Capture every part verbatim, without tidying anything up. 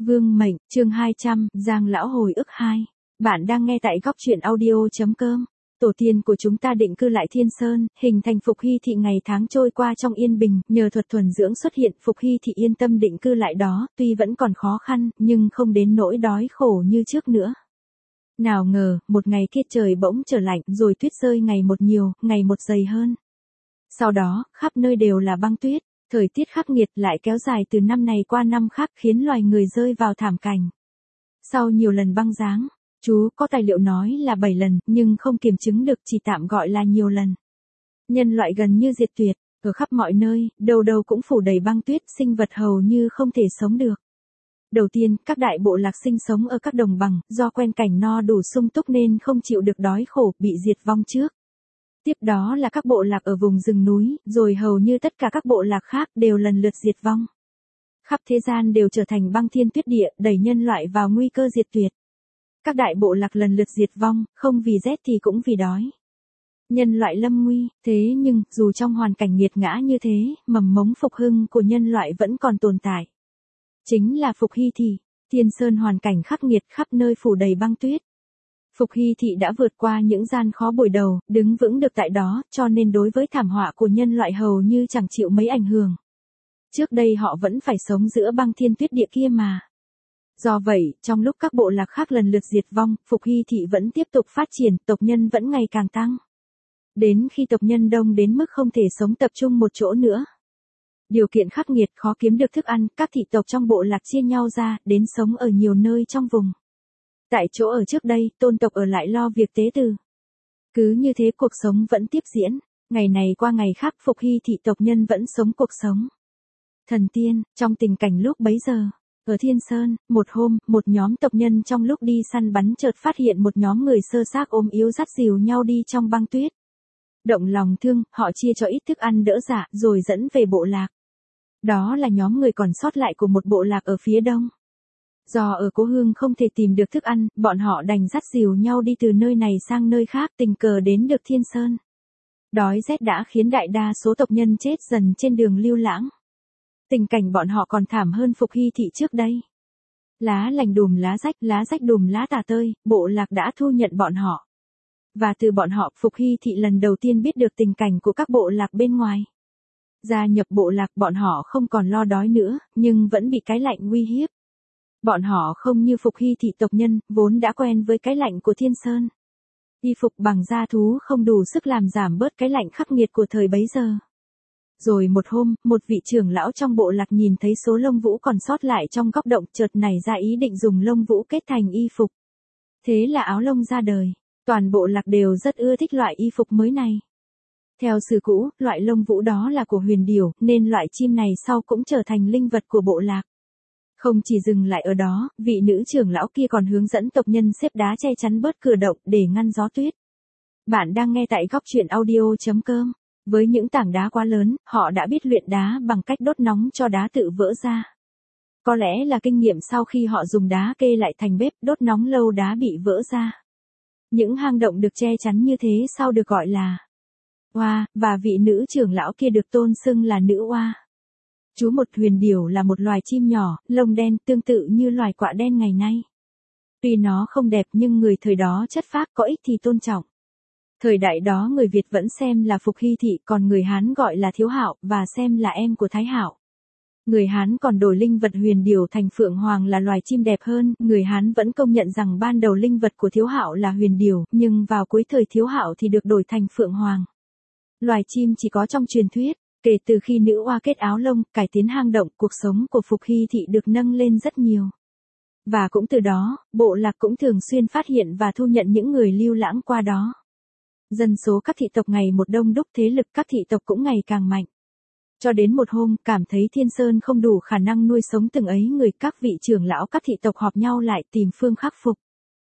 Vương mệnh, chương hai trăm, Giang lão hồi ức hai. Bạn đang nghe tại góc truyện audio.com. Tổ tiên của chúng ta định cư lại Thiên Sơn, hình thành Phục Hy Thị ngày tháng trôi qua trong yên bình, nhờ thuật thuần dưỡng xuất hiện, Phục Hy Thị yên tâm định cư lại đó, tuy vẫn còn khó khăn, nhưng không đến nỗi đói khổ như trước nữa. Nào ngờ, một ngày kia trời bỗng trở lạnh, rồi tuyết rơi ngày một nhiều, ngày một dày hơn. Sau đó, khắp nơi đều là băng tuyết. Thời tiết khắc nghiệt lại kéo dài từ năm này qua năm khác khiến loài người rơi vào thảm cảnh. Sau nhiều lần băng giáng, chú có tài liệu nói là bảy lần, nhưng không kiểm chứng được, chỉ tạm gọi là nhiều lần. Nhân loại gần như diệt tuyệt, ở khắp mọi nơi, đâu đâu cũng phủ đầy băng tuyết, sinh vật hầu như không thể sống được. Đầu tiên, các đại bộ lạc sinh sống ở các đồng bằng, do quen cảnh no đủ sung túc nên không chịu được đói khổ, bị diệt vong trước. Tiếp đó là các bộ lạc ở vùng rừng núi, rồi hầu như tất cả các bộ lạc khác đều lần lượt diệt vong. Khắp thế gian đều trở thành băng thiên tuyết địa, đẩy nhân loại vào nguy cơ diệt tuyệt. Các đại bộ lạc lần lượt diệt vong, không vì rét thì cũng vì đói. Nhân loại lâm nguy, thế nhưng, dù trong hoàn cảnh nghiệt ngã như thế, mầm mống phục hưng của nhân loại vẫn còn tồn tại. Chính là Phục Hy Thị, Thiên Sơn hoàn cảnh khắc nghiệt, khắp nơi phủ đầy băng tuyết. Phục Hy Thị đã vượt qua những gian khó buổi đầu, đứng vững được tại đó, cho nên đối với thảm họa của nhân loại hầu như chẳng chịu mấy ảnh hưởng. Trước đây họ vẫn phải sống giữa băng thiên tuyết địa kia mà. Do vậy, trong lúc các bộ lạc khác lần lượt diệt vong, Phục Hy Thị vẫn tiếp tục phát triển, tộc nhân vẫn ngày càng tăng. Đến khi tộc nhân đông đến mức không thể sống tập trung một chỗ nữa. Điều kiện khắc nghiệt, khó kiếm được thức ăn, các thị tộc trong bộ lạc chia nhau ra, đến sống ở nhiều nơi trong vùng. Tại chỗ ở trước đây, tôn tộc ở lại lo việc tế từ. Cứ như thế cuộc sống vẫn tiếp diễn, ngày này qua ngày khác Phục Hy Thị tộc nhân vẫn sống cuộc sống. Thần tiên, trong tình cảnh lúc bấy giờ, ở Thiên Sơn, một hôm, một nhóm tộc nhân trong lúc đi săn bắn chợt phát hiện một nhóm người sơ xác ốm yếu dắt dìu nhau đi trong băng tuyết. Động lòng thương, họ chia cho ít thức ăn đỡ dạ, rồi dẫn về bộ lạc. Đó là nhóm người còn sót lại của một bộ lạc ở phía đông. Do ở cố hương không thể tìm được thức ăn, bọn họ đành dắt dìu nhau đi từ nơi này sang nơi khác, tình cờ đến được Thiên Sơn. Đói rét đã khiến đại đa số tộc nhân chết dần trên đường lưu lãng. Tình cảnh bọn họ còn thảm hơn Phục Hy Thị trước đây. Lá lành đùm lá rách, lá rách đùm lá tả tơi, bộ lạc đã thu nhận bọn họ. Và từ bọn họ, Phục Hy Thị lần đầu tiên biết được tình cảnh của các bộ lạc bên ngoài. Gia nhập bộ lạc, bọn họ không còn lo đói nữa, nhưng vẫn bị cái lạnh uy hiếp. Bọn họ không như Phục Hy Thị tộc nhân, vốn đã quen với cái lạnh của Thiên Sơn. Y phục bằng da thú không đủ sức làm giảm bớt cái lạnh khắc nghiệt của thời bấy giờ. Rồi một hôm, một vị trưởng lão trong bộ lạc nhìn thấy số lông vũ còn sót lại trong góc động, chợt nảy ra ý định dùng lông vũ kết thành y phục. Thế là áo lông ra đời. Toàn bộ lạc đều rất ưa thích loại y phục mới này. Theo sử cũ, loại lông vũ đó là của huyền điểu, nên loại chim này sau cũng trở thành linh vật của bộ lạc. Không chỉ dừng lại ở đó, vị nữ trưởng lão kia còn hướng dẫn tộc nhân xếp đá che chắn bớt cửa động để ngăn gió tuyết. Bạn đang nghe tại góc truyện audio.com. Với những tảng đá quá lớn, họ đã biết luyện đá bằng cách đốt nóng cho đá tự vỡ ra. Có lẽ là kinh nghiệm sau khi họ dùng đá kê lại thành bếp, đốt nóng lâu đá bị vỡ ra. Những hang động được che chắn như thế sau được gọi là oa, và vị nữ trưởng lão kia được tôn xưng là nữ oa. Chú một huyền điểu là một loài chim nhỏ, lông đen, tương tự như loài quạ đen ngày nay. Tuy nó không đẹp nhưng người thời đó chất phác, có ích thì tôn trọng. Thời đại đó người Việt vẫn xem là Phục Hy Thị, còn người Hán gọi là Thiếu Hạo, và xem là em của Thái Hạo. Người Hán còn đổi linh vật huyền điểu thành phượng hoàng là loài chim đẹp hơn, người Hán vẫn công nhận rằng ban đầu linh vật của Thiếu Hạo là huyền điểu, nhưng vào cuối thời Thiếu Hạo thì được đổi thành phượng hoàng. Loài chim chỉ có trong truyền thuyết. Kể từ khi nữ oa kết áo lông, cải tiến hang động, cuộc sống của Phục Hy Thị được nâng lên rất nhiều. Và cũng từ đó, bộ lạc cũng thường xuyên phát hiện và thu nhận những người lưu lãng qua đó. Dân số các thị tộc ngày một đông đúc, thế lực các thị tộc cũng ngày càng mạnh. Cho đến một hôm, cảm thấy Thiên Sơn không đủ khả năng nuôi sống từng ấy người, các vị trưởng lão các thị tộc họp nhau lại tìm phương khắc phục.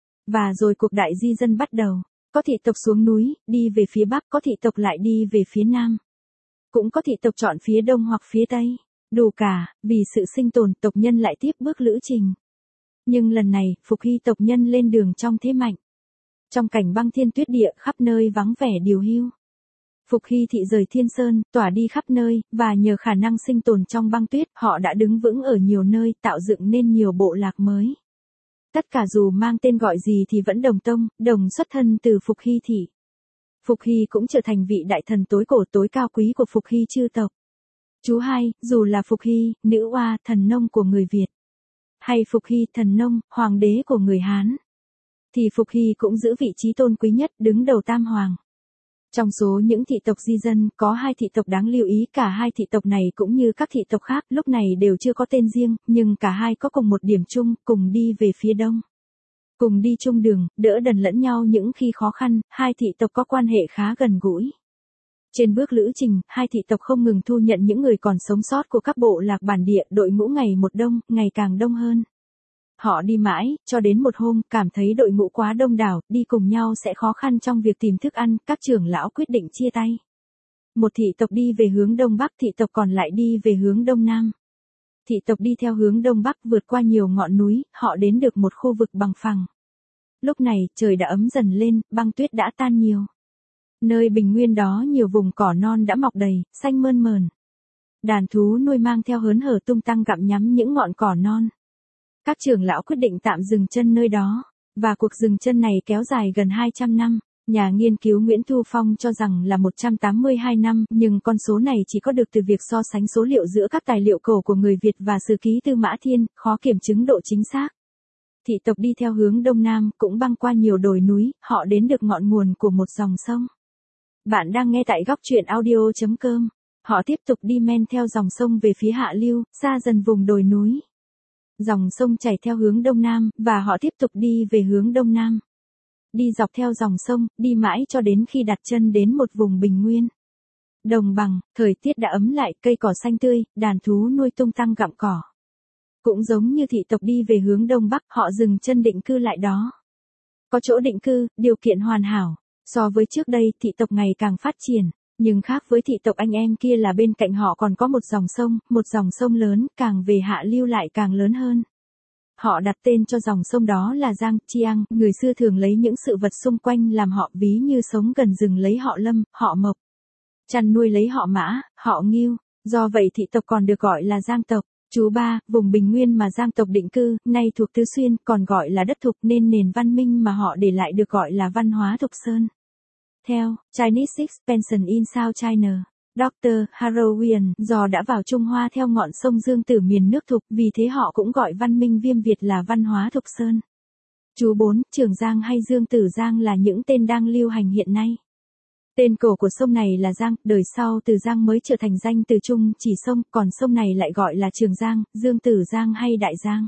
Và rồi cuộc đại di dân bắt đầu. Có thị tộc xuống núi, đi về phía bắc, có thị tộc lại đi về phía nam. Cũng có thị tộc chọn phía đông hoặc phía tây. Đủ cả, vì sự sinh tồn, tộc nhân lại tiếp bước lữ trình. Nhưng lần này, Phục Hy tộc nhân lên đường trong thế mạnh. Trong cảnh băng thiên tuyết địa, khắp nơi vắng vẻ điều hưu. Phục Hy thị rời Thiên Sơn, tỏa đi khắp nơi, và nhờ khả năng sinh tồn trong băng tuyết, họ đã đứng vững ở nhiều nơi, tạo dựng nên nhiều bộ lạc mới. Tất cả dù mang tên gọi gì thì vẫn đồng tông, đồng xuất thân từ Phục Hy thị. Phục Hy cũng trở thành vị đại thần tối cổ tối cao quý của Phục Hy chư tộc. Chú hai, dù là Phục Hy, nữ oa, thần nông của người Việt, hay Phục Hy, thần nông, hoàng đế của người Hán, thì Phục Hy cũng giữ vị trí tôn quý nhất, đứng đầu tam hoàng. Trong số những thị tộc di dân, có hai thị tộc đáng lưu ý, cả hai thị tộc này cũng như các thị tộc khác, lúc này đều chưa có tên riêng, nhưng cả hai có cùng một điểm chung, cùng đi về phía đông. Cùng đi chung đường, đỡ đần lẫn nhau những khi khó khăn, hai thị tộc có quan hệ khá gần gũi. Trên bước lữ trình, hai thị tộc không ngừng thu nhận những người còn sống sót của các bộ lạc bản địa, đội ngũ ngày một đông, ngày càng đông hơn. Họ đi mãi, cho đến một hôm, cảm thấy đội ngũ quá đông đảo, đi cùng nhau sẽ khó khăn trong việc tìm thức ăn, các trưởng lão quyết định chia tay. Một thị tộc đi về hướng đông bắc, thị tộc còn lại đi về hướng đông nam. Thị tộc đi theo hướng đông bắc vượt qua nhiều ngọn núi, họ đến được một khu vực bằng phẳng. Lúc này, trời đã ấm dần lên, băng tuyết đã tan nhiều. Nơi bình nguyên đó nhiều vùng cỏ non đã mọc đầy, xanh mơn mờn. Đàn thú nuôi mang theo hớn hở tung tăng gặm nhắm những ngọn cỏ non. Các trưởng lão quyết định tạm dừng chân nơi đó, và cuộc dừng chân này kéo dài gần hai trăm năm. Nhà nghiên cứu Nguyễn Thu Phong cho rằng là một trăm tám mươi hai năm, nhưng con số này chỉ có được từ việc so sánh số liệu giữa các tài liệu cổ của người Việt và sử ký Tư Mã Thiên, khó kiểm chứng độ chính xác. Thị tộc đi theo hướng đông nam, cũng băng qua nhiều đồi núi, họ đến được ngọn nguồn của một dòng sông. Bạn đang nghe tại góc truyện audio chấm com. Họ tiếp tục đi men theo dòng sông về phía hạ lưu, xa dần vùng đồi núi. Dòng sông chảy theo hướng đông nam, và họ tiếp tục đi về hướng đông nam. Đi dọc theo dòng sông, đi mãi cho đến khi đặt chân đến một vùng bình nguyên. Đồng bằng, thời tiết đã ấm lại, cây cỏ xanh tươi, đàn thú nuôi tung tăng gặm cỏ. Cũng giống như thị tộc đi về hướng đông bắc, họ dừng chân định cư lại đó. Có chỗ định cư, điều kiện hoàn hảo. So với trước đây, thị tộc ngày càng phát triển. Nhưng khác với thị tộc anh em kia là bên cạnh họ còn có một dòng sông, một dòng sông lớn, càng về hạ lưu lại càng lớn hơn. Họ đặt tên cho dòng sông đó là Giang Chiang, người xưa thường lấy những sự vật xung quanh làm họ ví như sống gần rừng lấy họ Lâm, họ Mộc. Chăn nuôi lấy họ Mã, họ Ngưu, do vậy thị tộc còn được gọi là Giang tộc. Chú ba, vùng bình nguyên mà Giang tộc định cư, nay thuộc Tứ Xuyên, còn gọi là đất Thục nên nền văn minh mà họ để lại được gọi là văn hóa Thục Sơn. Theo Chinese Expansion in South China, doctor Harold Wian do đã vào Trung Hoa theo ngọn sông Dương Tử miền nước Thục, vì thế họ cũng gọi văn minh Viêm Việt là văn hóa Thục Sơn. Chú bốn, Trường Giang hay Dương Tử Giang là những tên đang lưu hành hiện nay. Tên cổ của sông này là Giang, đời sau Từ Giang mới trở thành danh từ chung chỉ sông, còn sông này lại gọi là Trường Giang, Dương Tử Giang hay Đại Giang.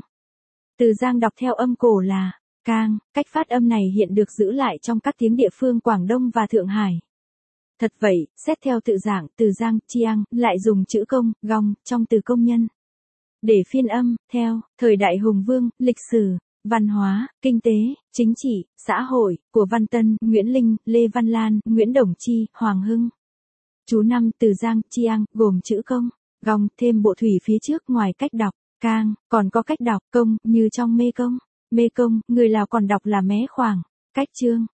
Từ Giang đọc theo âm cổ là Cang, cách phát âm này hiện được giữ lại trong các tiếng địa phương Quảng Đông và Thượng Hải. Thật vậy, xét theo tự giảng, Từ Giang, Chiang, lại dùng chữ công, gong, trong từ công nhân. Để phiên âm, theo, thời đại Hùng Vương, lịch sử, văn hóa, kinh tế, chính trị, xã hội, của Văn Tân, Nguyễn Linh, Lê Văn Lan, Nguyễn Đồng Chi, Hoàng Hưng. Chú năm, Từ Giang, Chiang, gồm chữ công, gong, thêm bộ thủy phía trước ngoài cách đọc, Cang, còn có cách đọc, công, như trong Mê Công. Mê Công, người Lào còn đọc là Mé Khoàng. Cách chương,